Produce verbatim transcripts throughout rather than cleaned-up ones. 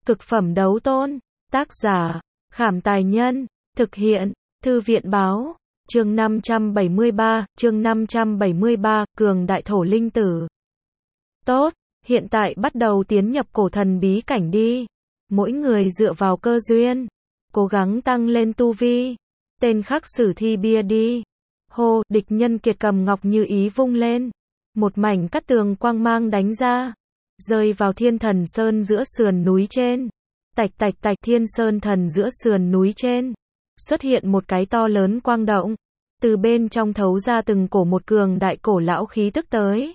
Cực phẩm đấu tôn. Tác giả, Khảm Tài Nhân. Thực hiện, Thư viện Báo. Chương năm trăm bảy mươi ba, chương năm trăm bảy mươi ba, Cường Đại Thổ Linh Tử. Tốt, hiện tại bắt đầu tiến nhập cổ thần bí cảnh đi. Mỗi người dựa vào cơ duyên, cố gắng tăng lên tu vi. Tên khắc sử thi bia đi. Hô, địch nhân kiệt cầm ngọc như ý vung lên. Một mảnh cắt tường quang mang đánh ra, rơi vào Thiên Thần Sơn giữa sườn núi trên. Tạch tạch tạch, Thiên Sơn Thần giữa sườn núi trên xuất hiện một cái to lớn quang động, từ bên trong thấu ra từng cổ một cường đại cổ lão khí tức tới.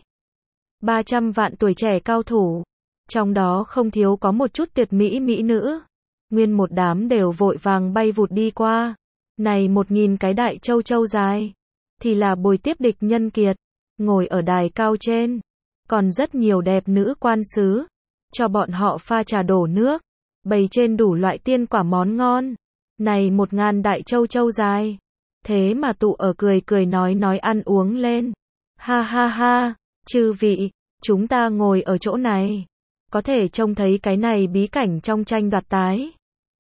ba trăm vạn tuổi trẻ cao thủ, trong đó không thiếu có một chút tuyệt mỹ mỹ nữ. Nguyên một đám đều vội vàng bay vụt đi qua. Này một nghìn cái đại châu châu dài, thì là bồi tiếp địch nhân kiệt, ngồi ở đài cao trên. Còn rất nhiều đẹp nữ quan sứ, cho bọn họ pha trà đổ nước, bày trên đủ loại tiên quả món ngon. Này một ngàn đại châu châu dài, thế mà tụ ở cười cười nói nói ăn uống lên. Ha ha ha, chư vị, chúng ta ngồi ở chỗ này, có thể trông thấy cái này bí cảnh trong tranh đoạt tái.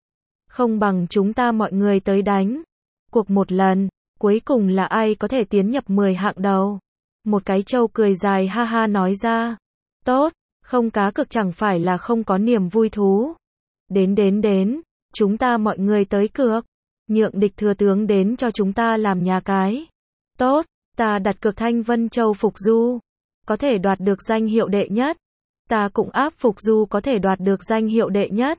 Không bằng chúng ta mọi người tới đánh cuộc một lần, cuối cùng là ai có thể tiến nhập mười hạng đầu. Một cái trâu cười dài ha ha nói ra. Tốt, không cá cược chẳng phải là không có niềm vui thú. Đến đến đến, chúng ta mọi người tới cược. Nhượng địch thừa tướng đến cho chúng ta làm nhà cái. Tốt, ta đặt cược Thanh Vân Châu Phục Du có thể đoạt được danh hiệu đệ nhất. Ta cũng áp Phục Du có thể đoạt được danh hiệu đệ nhất.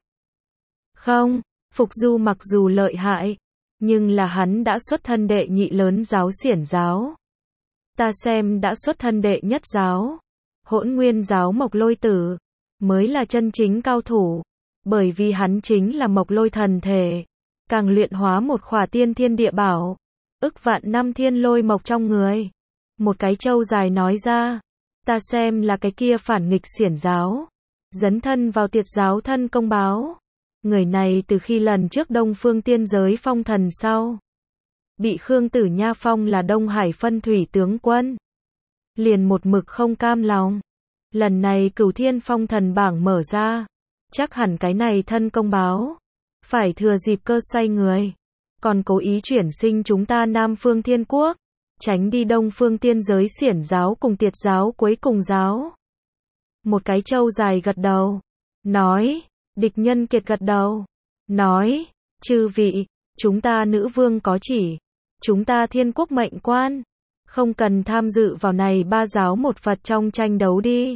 Không, Phục Du mặc dù lợi hại, nhưng là hắn đã xuất thân đệ nhị lớn giáo xiển giáo. Ta xem đã xuất thân đệ nhất giáo, Hỗn Nguyên giáo Mộc Lôi Tử, mới là chân chính cao thủ. Bởi vì hắn chính là Mộc Lôi thần thể, càng luyện hóa một khỏa tiên thiên địa bảo, ức vạn năm thiên lôi mộc trong người. Một cái trâu dài nói ra. Ta xem là cái kia phản nghịch xiển giáo, dấn thân vào tiệt giáo thân công báo. Người này từ khi lần trước Đông Phương tiên giới phong thần sau, bị Khương Tử Nha phong là Đông Hải phân thủy tướng quân, liền một mực không cam lòng. Lần này Cửu Thiên phong thần bảng mở ra, chắc hẳn cái này thân công báo phải thừa dịp cơ xoay người, còn cố ý chuyển sinh chúng ta Nam Phương Thiên Quốc, tránh đi Đông Phương tiên giới xiển giáo cùng tiệt giáo cuối cùng giáo. Một cái trâu dài gật đầu, nói. Địch nhân kiệt gật đầu, nói. Chư vị, chúng ta nữ vương có chỉ, chúng ta Thiên Quốc mệnh quan, không cần tham dự vào này ba giáo một Phật trong tranh đấu đi.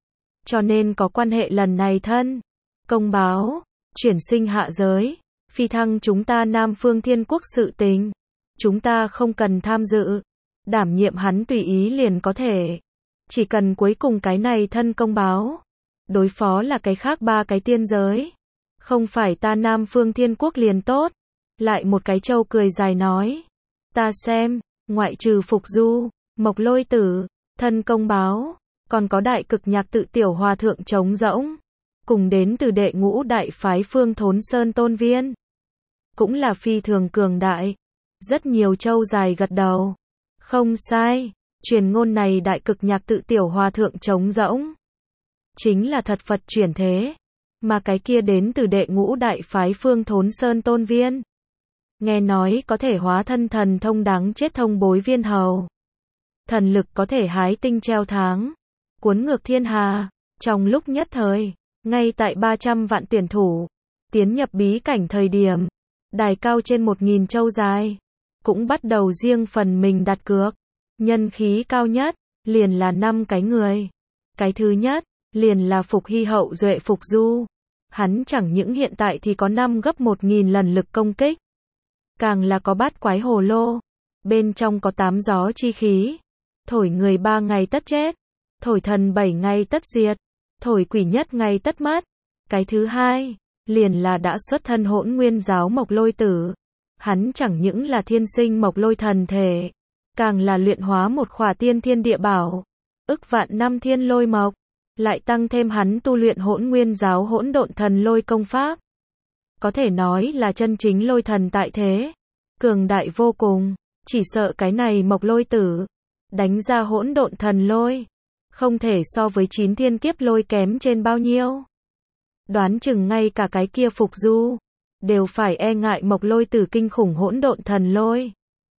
Cho nên có quan hệ lần này thân công báo, chuyển sinh hạ giới, phi thăng chúng ta Nam Phương Thiên Quốc sự tình, chúng ta không cần tham dự, đảm nhiệm hắn tùy ý liền có thể. Chỉ cần cuối cùng cái này thân công báo đối phó là cái khác ba cái tiên giới, không phải ta Nam Phương Thiên Quốc liền tốt. Lại một cái trâu cười dài nói. Ta xem, ngoại trừ Phục Du, Mộc Lôi Tử, thân công báo, còn có đại cực nhạc tự tiểu hòa thượng trống rỗng, cùng đến từ đệ ngũ đại phái Phương Thốn Sơn Tôn Viên, cũng là phi thường cường đại. Rất nhiều trâu dài gật đầu. Không sai, truyền ngôn này đại cực nhạc tự tiểu hòa thượng trống rỗng chính là thật Phật chuyển thế, mà cái kia đến từ đệ ngũ đại phái Phương Thốn Sơn Tôn Viên, nghe nói có thể hóa thân thần thông đáng chết thông bối viên hầu, thần lực có thể hái tinh treo tháng, cuốn ngược thiên hà. Trong lúc nhất thời, ngay tại ba trăm vạn tuyển thủ tiến nhập bí cảnh thời điểm, đài cao trên một nghìn châu dài cũng bắt đầu riêng phần mình đặt cược. Nhân khí cao nhất liền là năm cái người. Cái thứ nhất liền là Phục Hy hậu duệ Phục Du. Hắn chẳng những hiện tại thì có năm gấp một nghìn lần lực công kích, càng là có bát quái hồ lô, bên trong có tám gió chi khí, thổi người ba ngày tất chết, thổi thần bảy ngày tất diệt, thổi quỷ nhất ngày tất mất. Cái thứ hai liền là đã xuất thân Hỗn Nguyên giáo Mộc Lôi Tử. Hắn chẳng những là thiên sinh Mộc Lôi thần thể, càng là luyện hóa một khỏa tiên thiên địa bảo, ức vạn năm thiên lôi mộc, lại tăng thêm hắn tu luyện Hỗn Nguyên giáo hỗn độn thần lôi công pháp, có thể nói là chân chính lôi thần tại thế, cường đại vô cùng. Chỉ sợ cái này Mộc Lôi Tử đánh ra hỗn độn thần lôi, không thể so với chín thiên kiếp lôi kém trên bao nhiêu. Đoán chừng ngay cả cái kia Phục Du đều phải e ngại Mộc Lôi Tử kinh khủng hỗn độn thần lôi.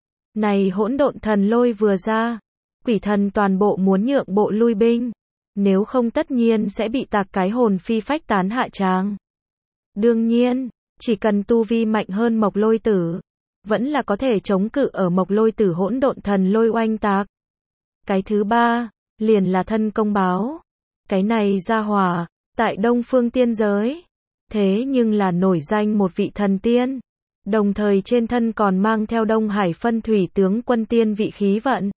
Này hỗn độn thần lôi vừa ra, quỷ thần toàn bộ muốn nhượng bộ lui binh, nếu không tất nhiên sẽ bị tạc cái hồn phi phách tán hạ tràng. Đương nhiên, chỉ cần tu vi mạnh hơn Mộc Lôi Tử, vẫn là có thể chống cự ở Mộc Lôi Tử hỗn độn thần lôi oanh tạc. Cái thứ ba, liền là thân công báo. Cái này ra hỏa, tại Đông Phương tiên giới, thế nhưng là nổi danh một vị thần tiên, đồng thời trên thân còn mang theo Đông Hải phân thủy tướng quân tiên vị khí vận.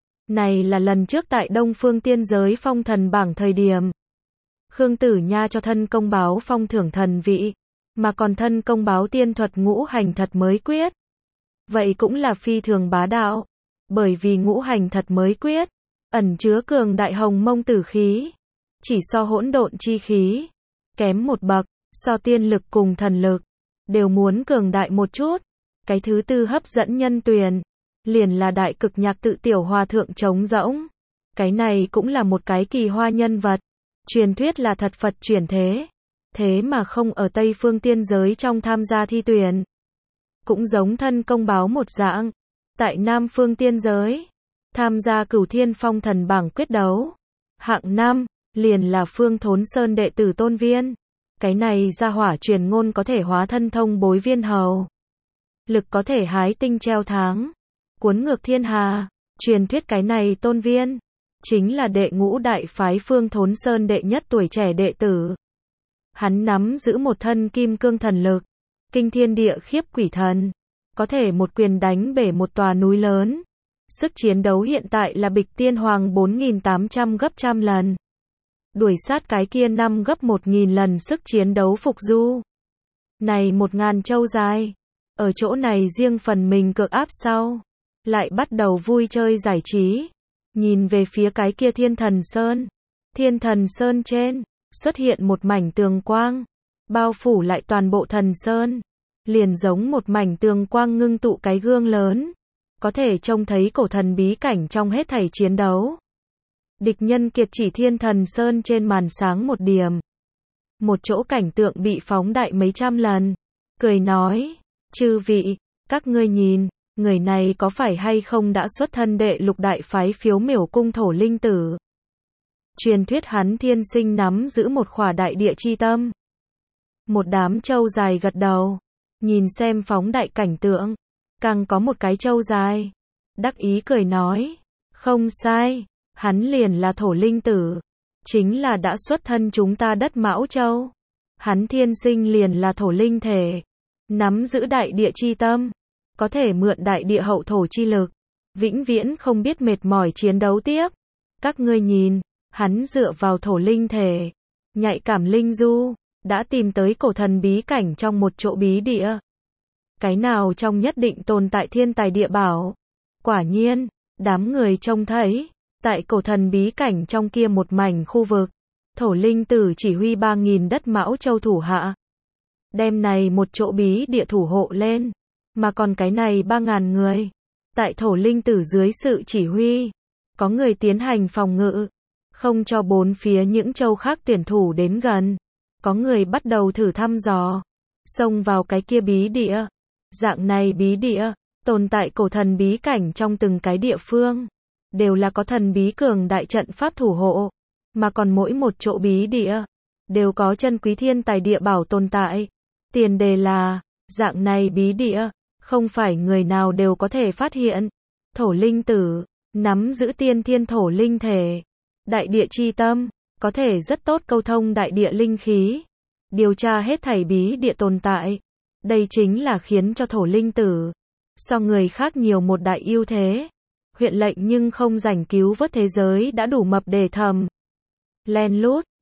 Này là lần trước tại Đông Phương tiên giới phong thần bảng thời điểm, Khương Tử Nha cho thân công báo phong thưởng thần vị, mà còn thân công báo tiên thuật ngũ hành thật mới quyết. Vậy cũng là phi thường bá đạo, bởi vì ngũ hành thật mới quyết, ẩn chứa cường đại hồng mông tử khí, chỉ so hỗn độn chi khí, kém một bậc, so tiên lực cùng thần lực, đều muốn cường đại một chút. Cái thứ tư hấp dẫn nhân tuyền, liền là đại cực nhạc tự tiểu hòa thượng trống rỗng. Cái này cũng là một cái kỳ hoa nhân vật, truyền thuyết là thật Phật chuyển thế, thế mà không ở Tây Phương tiên giới trong tham gia thi tuyển. Cũng giống thân công báo một dạng, tại Nam Phương tiên giới, tham gia Cửu Thiên phong thần bảng quyết đấu. Hạng năm, liền là Phương Thốn Sơn đệ tử Tôn Viên. Cái này ra hỏa truyền ngôn có thể hóa thân thông bối viên hầu. Lực có thể hái tinh treo tháng, cuốn ngược thiên hà. Truyền thuyết cái này Tôn Viên, chính là đệ ngũ đại phái Phương Thốn Sơn đệ nhất tuổi trẻ đệ tử. Hắn nắm giữ một thân kim cương thần lực, kinh thiên địa khiếp quỷ thần, có thể một quyền đánh bể một tòa núi lớn. Sức chiến đấu hiện tại là bịch tiên hoàng bốn nghìn tám trăm gấp trăm lần. Đuổi sát cái kia năm gấp một nghìn lần sức chiến đấu Phục Du. Này một ngàn châu dài, ở chỗ này riêng phần mình cược áp sau, lại bắt đầu vui chơi giải trí. Nhìn về phía cái kia Thiên Thần Sơn. Thiên Thần Sơn trên, xuất hiện một mảnh tường quang, bao phủ lại toàn bộ thần sơn. Liền giống một mảnh tường quang ngưng tụ cái gương lớn, có thể trông thấy cổ thần bí cảnh trong hết thảy chiến đấu. Địch nhân kiệt chỉ Thiên Thần Sơn trên màn sáng một điểm. Một chỗ cảnh tượng bị phóng đại mấy trăm lần. Cười nói, chư vị, các ngươi nhìn, người này có phải hay không đã xuất thân đệ lục đại phái Phiếu Miểu cung Thổ Linh Tử. Truyền thuyết hắn thiên sinh nắm giữ một khỏa đại địa chi tâm. Một đám trâu dài gật đầu, nhìn xem phóng đại cảnh tượng, càng có một cái trâu dài, đắc ý cười nói, không sai, hắn liền là Thổ Linh Tử, chính là đã xuất thân chúng ta đất Mão Châu. Hắn thiên sinh liền là thổ linh thể, nắm giữ đại địa chi tâm, có thể mượn đại địa hậu thổ chi lực, vĩnh viễn không biết mệt mỏi chiến đấu tiếp. Các ngươi nhìn, hắn dựa vào thổ linh thể, nhạy cảm linh du, đã tìm tới cổ thần bí cảnh trong một chỗ bí địa. Cái nào trong nhất định tồn tại thiên tài địa bảo. Quả nhiên, đám người trông thấy, tại cổ thần bí cảnh trong kia một mảnh khu vực, Thổ Linh Tử chỉ huy ba nghìn đất Mão Châu thủ hạ, đem này một chỗ bí địa thủ hộ lên, mà còn cái này ba ngàn người, tại Thổ Linh Tử dưới sự chỉ huy, có người tiến hành phòng ngự, không cho bốn phía những châu khác tuyển thủ đến gần, có người bắt đầu thử thăm dò, xông vào cái kia bí địa. Dạng này bí địa, tồn tại cổ thần bí cảnh trong từng cái địa phương, đều là có thần bí cường đại trận pháp thủ hộ, mà còn mỗi một chỗ bí địa, đều có chân quý thiên tài địa bảo tồn tại. Tiền đề là, dạng này bí địa, không phải người nào đều có thể phát hiện. Thổ Linh Tử, nắm giữ tiên thiên thổ linh thể, đại địa chi tâm, có thể rất tốt câu thông đại địa linh khí, điều tra hết thảy bí địa tồn tại. Đây chính là khiến cho Thổ Linh Tử so người khác nhiều một đại ưu thế. Huyện lệnh nhưng không rảnh cứu vớt thế giới đã đủ mập để thầm. Len lút,